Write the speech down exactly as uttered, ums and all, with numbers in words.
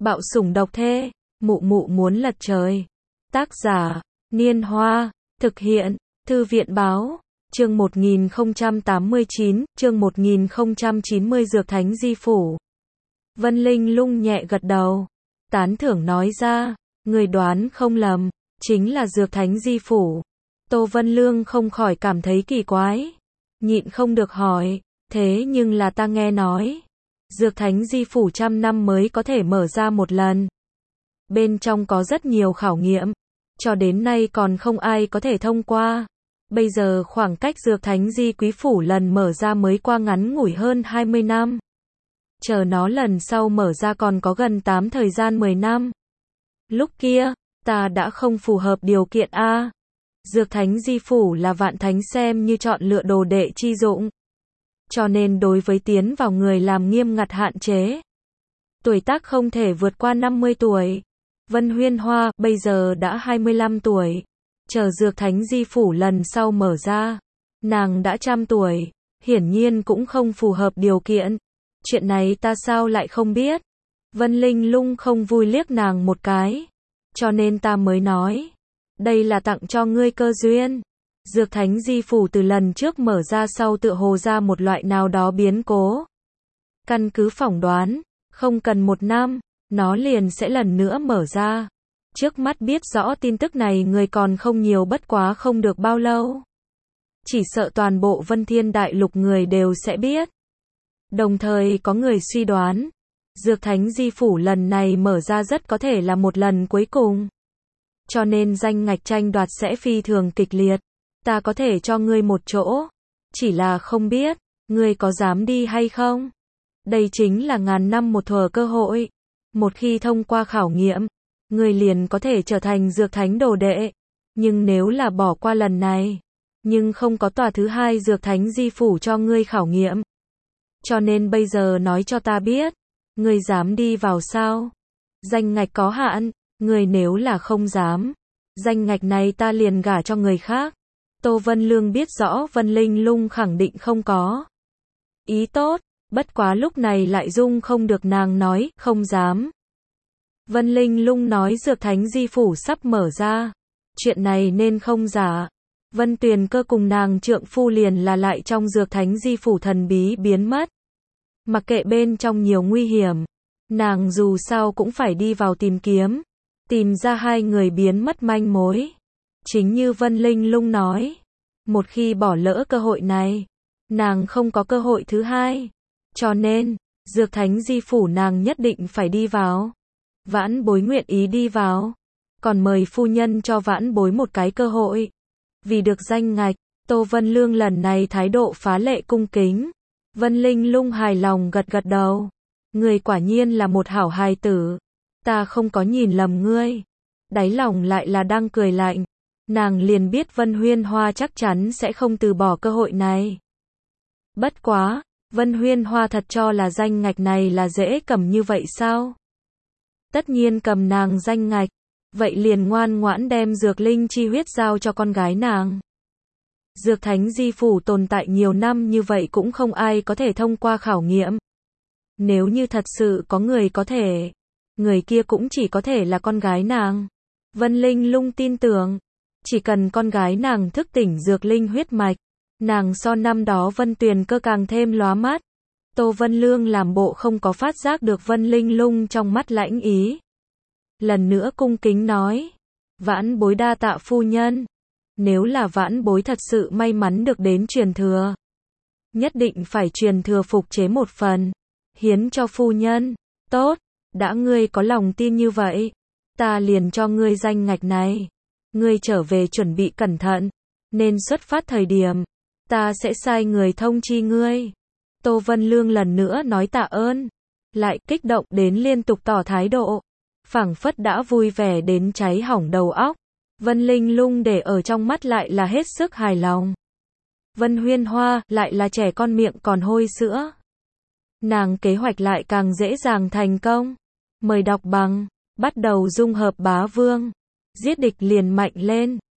Bạo sủng độc thê, mụ mụ muốn lật trời. Tác giả, Niên Hoa, thực hiện, Thư viện báo, chương một nghìn không trăm tám mươi chín, chương một nghìn không trăm chín mươi Dược Thánh Di Phủ. Vân Linh Lung nhẹ gật đầu, tán thưởng nói ra, người đoán không lầm, chính là Dược Thánh Di Phủ. Tô Vân Lương không khỏi cảm thấy kỳ quái, nhịn không được hỏi, thế nhưng là ta nghe nói, Dược Thánh Di Phủ trăm năm mới có thể mở ra một lần. Bên trong có rất nhiều khảo nghiệm, cho đến nay còn không ai có thể thông qua. Bây giờ khoảng cách Dược Thánh Di Quý Phủ lần mở ra mới qua ngắn ngủi hơn hai mươi năm. Chờ nó lần sau mở ra còn có gần tám thời gian mười năm. Lúc kia, ta đã không phù hợp điều kiện A. Dược Thánh Di Phủ là vạn thánh xem như chọn lựa đồ đệ chi dụng. Cho nên đối với tiến vào người làm nghiêm ngặt hạn chế. Tuổi tác không thể vượt qua năm mươi tuổi. Vân Huyên Hoa bây giờ đã hai mươi lăm tuổi. Chờ Dược Thánh Di Phủ lần sau mở ra, nàng đã trăm tuổi, hiển nhiên cũng không phù hợp điều kiện. Chuyện này ta sao lại không biết? Vân Linh Lung không vui liếc nàng một cái. Cho nên ta mới nói, đây là tặng cho ngươi cơ duyên. Dược Thánh Di Phủ từ lần trước mở ra sau tựa hồ ra một loại nào đó biến cố. Căn cứ phỏng đoán, không cần một năm, nó liền sẽ lần nữa mở ra. Trước mắt biết rõ tin tức này người còn không nhiều, bất quá không được bao lâu. Chỉ sợ toàn bộ Vân Thiên Đại Lục người đều sẽ biết. Đồng thời có người suy đoán, Dược Thánh Di Phủ lần này mở ra rất có thể là một lần cuối cùng. Cho nên danh ngạch tranh đoạt sẽ phi thường kịch liệt. Ta có thể cho ngươi một chỗ, chỉ là không biết, ngươi có dám đi hay không? Đây chính là ngàn năm một thuở cơ hội. Một khi thông qua khảo nghiệm, ngươi liền có thể trở thành Dược Thánh đồ đệ. Nhưng nếu là bỏ qua lần này, nhưng không có tòa thứ hai Dược Thánh Di Phủ cho ngươi khảo nghiệm. Cho nên bây giờ nói cho ta biết, ngươi dám đi vào sao? Danh ngạch có hạn, ngươi nếu là không dám, danh ngạch này ta liền gả cho người khác. Tô Vân Lương biết rõ Vân Linh Lung khẳng định không có ý tốt, bất quá lúc này lại dung không được nàng nói, không dám. Vân Linh Lung nói Dược Thánh Di Phủ sắp mở ra, chuyện này nên không giả. Vân Tuyền Cơ cùng nàng trượng phu liền là lại trong Dược Thánh Di Phủ thần bí biến mất. Mặc kệ bên trong nhiều nguy hiểm, nàng dù sao cũng phải đi vào tìm kiếm, tìm ra hai người biến mất manh mối. Chính như Vân Linh Lung nói, một khi bỏ lỡ cơ hội này, nàng không có cơ hội thứ hai. Cho nên, Dược Thánh Di Phủ nàng nhất định phải đi vào. Vãn Bối nguyện ý đi vào, còn mời phu nhân cho Vãn Bối một cái cơ hội. Vì được danh ngạch, Tô Vân Lương lần này thái độ phá lệ cung kính. Vân Linh Lung hài lòng gật gật đầu. Ngươi quả nhiên là một hảo hài tử. Ta không có nhìn lầm ngươi. Đáy lòng lại là đang cười lạnh. Nàng liền biết Vân Huyên Hoa chắc chắn sẽ không từ bỏ cơ hội này. Bất quá, Vân Huyên Hoa thật cho là danh ngạch này là dễ cầm như vậy sao? Tất nhiên cầm nàng danh ngạch, vậy liền ngoan ngoãn đem dược linh chi huyết giao cho con gái nàng. Dược Thánh Di Phủ tồn tại nhiều năm như vậy cũng không ai có thể thông qua khảo nghiệm. Nếu như thật sự có người có thể, người kia cũng chỉ có thể là con gái nàng. Vân Linh Lung tin tưởng, chỉ cần con gái nàng thức tỉnh dược linh huyết mạch, nàng so năm đó Vân Tuyền Cơ càng thêm lóa mắt. Tô Vân Lương làm bộ không có phát giác được Vân Linh Lung trong mắt lãnh ý. Lần nữa cung kính nói, Vãn Bối đa tạ phu nhân. Nếu là Vãn Bối thật sự may mắn được đến truyền thừa, nhất định phải truyền thừa phục chế một phần, hiến cho phu nhân. Tốt, đã ngươi có lòng tin như vậy, ta liền cho ngươi danh ngạch này. Ngươi trở về chuẩn bị cẩn thận, nên xuất phát thời điểm, ta sẽ sai người thông chi ngươi. Tô Vân Lương lần nữa nói tạ ơn, lại kích động đến liên tục tỏ thái độ, phảng phất đã vui vẻ đến cháy hỏng đầu óc. Vân Linh Lung để ở trong mắt lại là hết sức hài lòng. Vân Huyên Hoa lại là trẻ con miệng còn hôi sữa. Nàng kế hoạch lại càng dễ dàng thành công. Mời đọc bằng, bắt đầu dung hợp bá vương. Giết địch liền mạnh lên.